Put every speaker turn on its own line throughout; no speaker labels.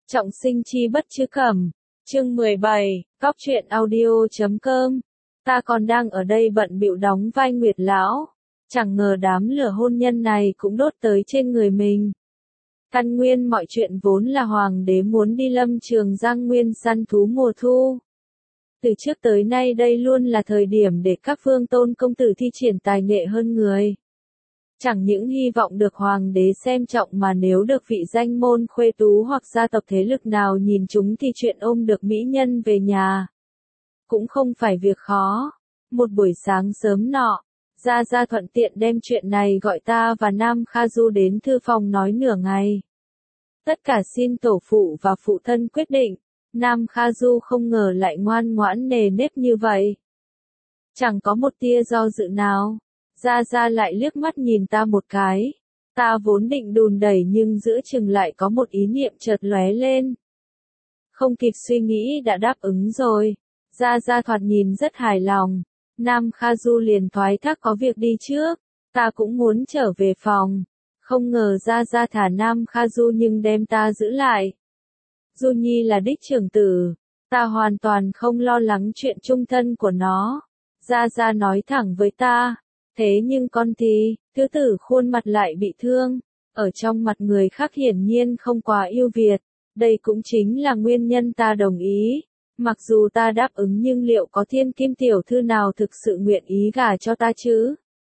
Trọng sinh chi bất chứ cẩm. Chương 17, Cóc truyện audio.com. Ta còn đang ở đây bận bịu đóng vai Nguyệt lão, chẳng ngờ đám lửa hôn nhân này cũng đốt tới trên người mình. Căn nguyên mọi chuyện vốn là hoàng đế muốn đi Lâm Trường Giang Nguyên săn thú mùa thu. Từ trước tới nay đây luôn là thời điểm để các vương tôn công tử thi triển tài nghệ hơn người. Chẳng những hy vọng được hoàng đế xem trọng mà nếu được vị danh môn khuê tú hoặc gia tộc thế lực nào nhìn chúng thì chuyện ôm được mỹ nhân về nhà cũng không phải việc khó. Một buổi sáng sớm nọ, Gia Gia thuận tiện đem chuyện này gọi ta và Nam Kha Du đến thư phòng nói nửa ngày. Tất cả xin tổ phụ và phụ thân quyết định. Nam Kha Du không ngờ lại ngoan ngoãn nề nếp như vậy. Chẳng có một tia do dự nào. Gia Gia lại liếc mắt nhìn ta một cái. Ta vốn định đùn đẩy nhưng giữa chừng lại có một ý niệm chợt lóe lên. Không kịp suy nghĩ đã đáp ứng rồi. Gia Gia thoạt nhìn rất hài lòng. Nam Kha Du liền thoái thác có việc đi trước. Ta cũng muốn trở về phòng. Không ngờ Gia Gia thả Nam Kha Du nhưng đem ta giữ lại. Du Nhi là đích trưởng tử. Ta hoàn toàn không lo lắng chuyện chung thân của nó. Gia Gia nói thẳng với ta. Thế nhưng con thì, thứ tử khuôn mặt lại bị thương. Ở trong mặt người khác hiển nhiên không quá yêu Việt. Đây cũng chính là nguyên nhân ta đồng ý. Mặc dù ta đáp ứng nhưng liệu có thiên kim tiểu thư nào thực sự nguyện ý gả cho ta chứ?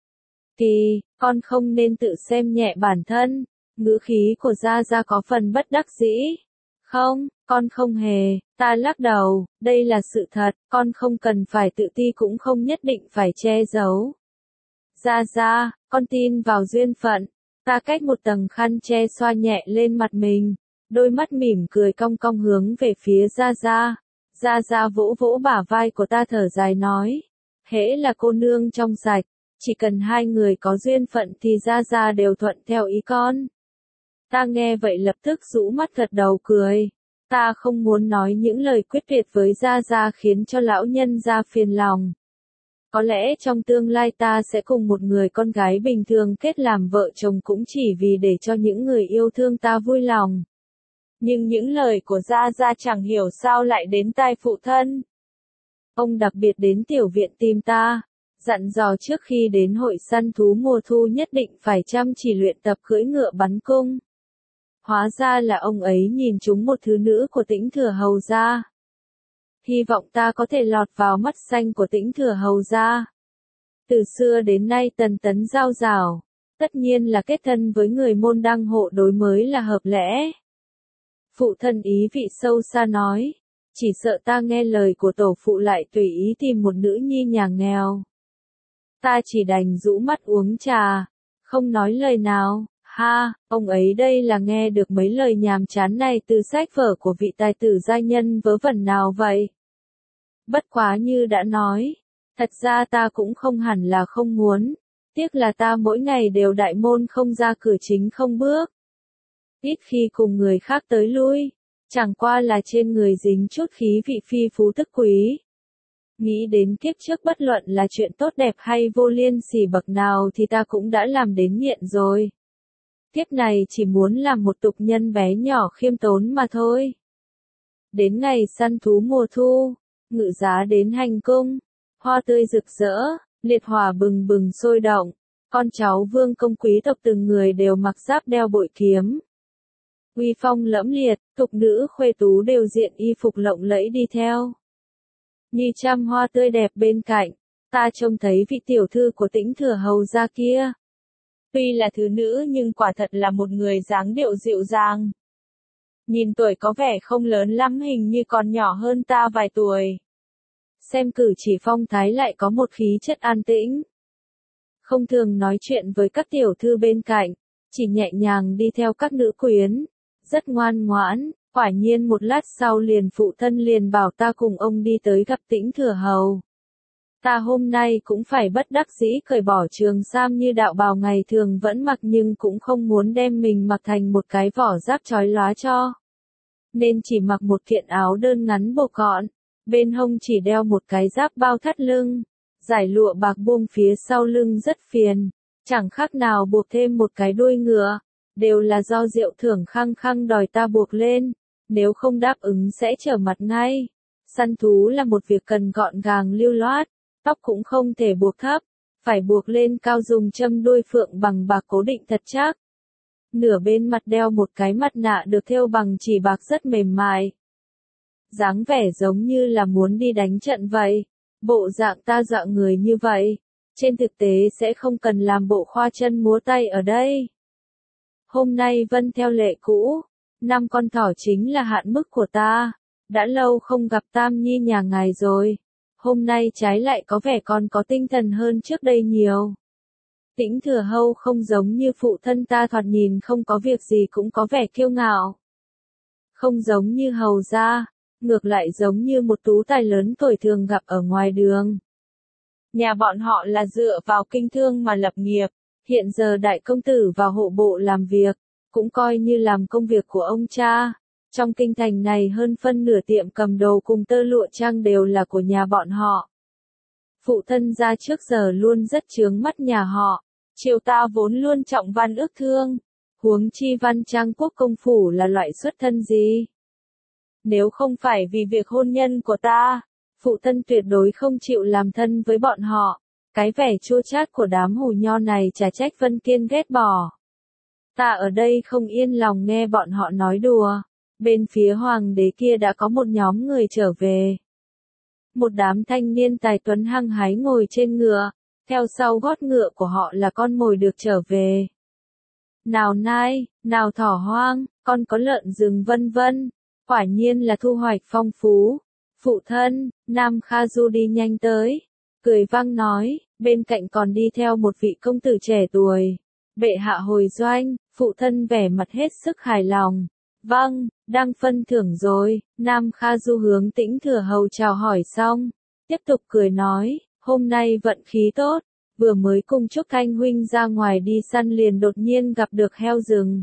Thì, con không nên tự xem nhẹ bản thân. Ngữ khí của Gia Gia có phần bất đắc dĩ. Không, con không hề. Ta lắc đầu, đây là sự thật, con không cần phải tự ti cũng không nhất định phải che giấu. Gia Gia, con tin vào duyên phận. Ta cách một tầng khăn che xoa nhẹ lên mặt mình. Đôi mắt mỉm cười cong cong hướng về phía Gia Gia. Gia Gia vỗ vỗ bả vai của ta thở dài nói. Hễ là cô nương trong sạch, chỉ cần hai người có duyên phận thì Gia Gia đều thuận theo ý con. Ta nghe vậy lập tức rũ mắt gật đầu cười. Ta không muốn nói những lời quyết tuyệt với Gia Gia khiến cho lão nhân gia phiền lòng. Có lẽ trong tương lai ta sẽ cùng một người con gái bình thường kết làm vợ chồng cũng chỉ vì để cho những người yêu thương ta vui lòng. Nhưng những lời của Gia Gia chẳng hiểu sao lại đến tai phụ thân. Ông đặc biệt đến tiểu viện tìm ta, dặn dò trước khi đến hội săn thú mùa thu nhất định phải chăm chỉ luyện tập cưỡi ngựa bắn cung. Hóa ra là ông ấy nhìn trúng một thứ nữ của Tĩnh Thừa Hầu gia. Hy vọng ta có thể lọt vào mắt xanh của Tĩnh Thừa Hầu gia. Từ xưa đến nay tần tấn giao rào, tất nhiên là kết thân với người môn đăng hộ đối mới là hợp lẽ. Phụ thân ý vị sâu xa nói, chỉ sợ ta nghe lời của tổ phụ lại tùy ý tìm một nữ nhi nhà nghèo. Ta chỉ đành rũ mắt uống trà, không nói lời nào. Ha, ông ấy đây là nghe được mấy lời nhàm chán này từ sách vở của vị tài tử giai nhân vớ vẩn nào vậy? Bất quá như đã nói, thật ra ta cũng không hẳn là không muốn, tiếc là ta mỗi ngày đều đại môn không ra cửa chính không bước. Ít khi cùng người khác tới lui, chẳng qua là trên người dính chút khí vị phi phú tức quý. Nghĩ đến kiếp trước bất luận là chuyện tốt đẹp hay vô liên sỉ bậc nào thì ta cũng đã làm đến nghiện rồi. Kiếp này chỉ muốn làm một tục nhân bé nhỏ khiêm tốn mà thôi. Đến ngày săn thú mùa thu, ngự giá đến hành cung, hoa tươi rực rỡ, liệt hỏa bừng bừng sôi động, con cháu vương công quý tộc từng người đều mặc giáp đeo bội kiếm. Uy phong lẫm liệt, tục nữ khuê tú đều diện y phục lộng lẫy đi theo. Như trăm hoa tươi đẹp bên cạnh, ta trông thấy vị tiểu thư của Tĩnh Thừa Hầu gia kia. Tuy là thứ nữ nhưng quả thật là một người dáng điệu dịu dàng. Nhìn tuổi có vẻ không lớn lắm, hình như còn nhỏ hơn ta vài tuổi. Xem cử chỉ phong thái lại có một khí chất an tĩnh. Không thường nói chuyện với các tiểu thư bên cạnh, chỉ nhẹ nhàng đi theo các nữ quyến. Rất ngoan ngoãn, quả nhiên một lát sau liền phụ thân liền bảo ta cùng ông đi tới gặp Tĩnh Thừa Hầu. Ta hôm nay cũng phải bất đắc dĩ cởi bỏ trường sam như đạo bào ngày thường vẫn mặc nhưng cũng không muốn đem mình mặc thành một cái vỏ giáp chói lóa cho. Nên chỉ mặc một kiện áo đơn ngắn bộc gọn, bên hông chỉ đeo một cái giáp bao thắt lưng, dải lụa bạc buông phía sau lưng rất phiền, chẳng khác nào buộc thêm một cái đuôi ngựa, đều là do Diệu Thưởng khăng khăng đòi ta buộc lên. nếu không đáp ứng sẽ trở mặt ngay. Săn thú là một việc cần gọn gàng lưu loát, tóc cũng không thể buộc thấp, phải buộc lên cao dùng châm đuôi phượng bằng bạc cố định thật chắc. Nửa bên mặt đeo một cái mặt nạ được thêu bằng chỉ bạc rất mềm mại. Dáng vẻ giống như là muốn đi đánh trận vậy. Bộ dạng ta dọa người như vậy, trên thực tế sẽ không cần làm bộ khoa chân múa tay ở đây. Hôm nay Vân theo lệ cũ, 5 con thỏ chính là hạn mức của ta. Đã lâu không gặp Tam Nhi nhà ngài rồi. Hôm nay trái lại có vẻ còn có tinh thần hơn trước đây nhiều. Tĩnh Thừa Hầu không giống như phụ thân ta thoạt nhìn không có việc gì cũng có vẻ kiêu ngạo. Không giống như hầu gia, ngược lại giống như một tú tài lớn tuổi thường gặp ở ngoài đường. Nhà bọn họ là dựa vào kinh thương mà lập nghiệp, hiện giờ đại công tử vào hộ bộ làm việc, cũng coi như làm công việc của ông cha. Trong kinh thành này hơn phân nửa tiệm cầm đồ cùng tơ lụa trang đều là của nhà bọn họ. Phụ thân gia trước giờ luôn rất chướng mắt nhà họ, triều ta vốn luôn trọng văn ước thương, huống chi văn trang quốc công phủ là loại xuất thân gì. Nếu không phải vì việc hôn nhân của ta, phụ thân tuyệt đối không chịu làm thân với bọn họ. Cái vẻ chua chát của đám hù nho này chả trách Vân Kiên ghét bỏ. Ta ở đây không yên lòng nghe bọn họ nói đùa. Bên phía hoàng đế kia đã có một nhóm người trở về. Một đám thanh niên tài tuấn hăng hái ngồi trên ngựa, theo sau gót ngựa của họ là con mồi được trở về. Nào nai, nào thỏ hoang, con có lợn rừng vân vân, quả nhiên là thu hoạch phong phú. Phụ thân, Nam Kha Du đi nhanh tới, cười vang nói, bên cạnh còn đi theo một vị công tử trẻ tuổi. Bệ hạ hồi doanh, phụ thân vẻ mặt hết sức hài lòng. Vâng, đang phân thưởng rồi. Nam Kha Du hướng Tĩnh Thừa Hầu chào hỏi xong, tiếp tục cười nói, hôm nay vận khí tốt, vừa mới cùng Trúc Thanh huynh ra ngoài đi săn liền đột nhiên gặp được heo rừng.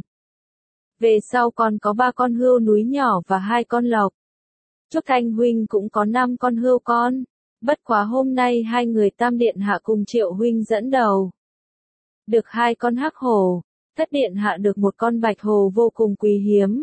Về sau còn có 3 con hươu núi nhỏ và 2 con lộc. Trúc Thanh huynh cũng có 5 con hươu con, bất quá hôm nay 2 người Tam điện hạ cùng Triệu huynh dẫn đầu. Được 2 con hắc hổ, Thất điện hạ được 1 con bạch hổ vô cùng quý hiếm.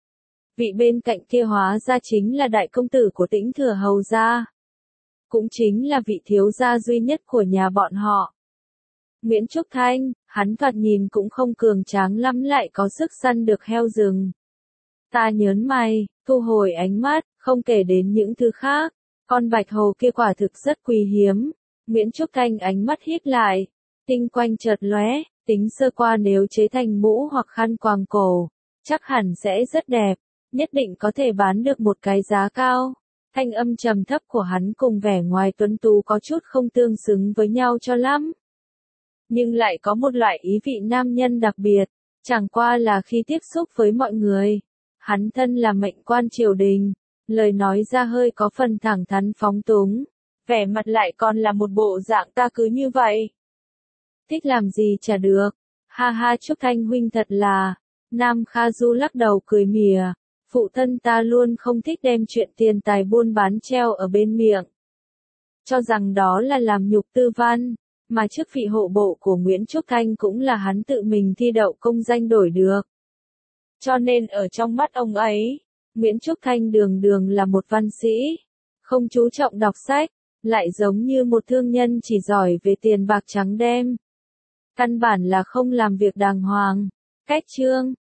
Vị bên cạnh kia hóa ra chính là đại công tử của Tĩnh Thừa Hầu gia. Cũng chính là vị thiếu gia duy nhất của nhà bọn họ. Nguyễn Trúc Thanh, hắn thoạt nhìn cũng không cường tráng lắm lại có sức săn được heo rừng. Ta nhớn mày, thu hồi ánh mắt, không kể đến những thứ khác. Con bạch hổ kia quả thực rất quý hiếm. Nguyễn Trúc Thanh ánh mắt hít lại, tinh quanh chợt lóe, tính sơ qua nếu chế thành mũ hoặc khăn quàng cổ, chắc hẳn sẽ rất đẹp, nhất định có thể bán được một cái giá cao. Thanh âm trầm thấp của hắn cùng vẻ ngoài tuấn tú có chút không tương xứng với nhau cho lắm. Nhưng lại có một loại ý vị nam nhân đặc biệt, chẳng qua là khi tiếp xúc với mọi người. Hắn thân là mệnh quan triều đình, lời nói ra hơi có phần thẳng thắn phóng túng, vẻ mặt lại còn là một bộ dạng ta cứ như vậy. Thích làm gì chả được, ha ha Trúc Thanh huynh thật là, Nam Kha Du lắc đầu cười mỉa, phụ thân ta luôn không thích đem chuyện tiền tài buôn bán treo ở bên miệng. Cho rằng đó là làm nhục tư văn, mà chức vị hộ bộ của Nguyễn Trúc Thanh cũng là hắn tự mình thi đậu công danh đổi được. Cho nên ở trong mắt ông ấy, Nguyễn Trúc Thanh đường đường là một văn sĩ, không chú trọng đọc sách, lại giống như một thương nhân chỉ giỏi về tiền bạc trắng đêm. Căn bản là không làm việc đàng hoàng. Cách chương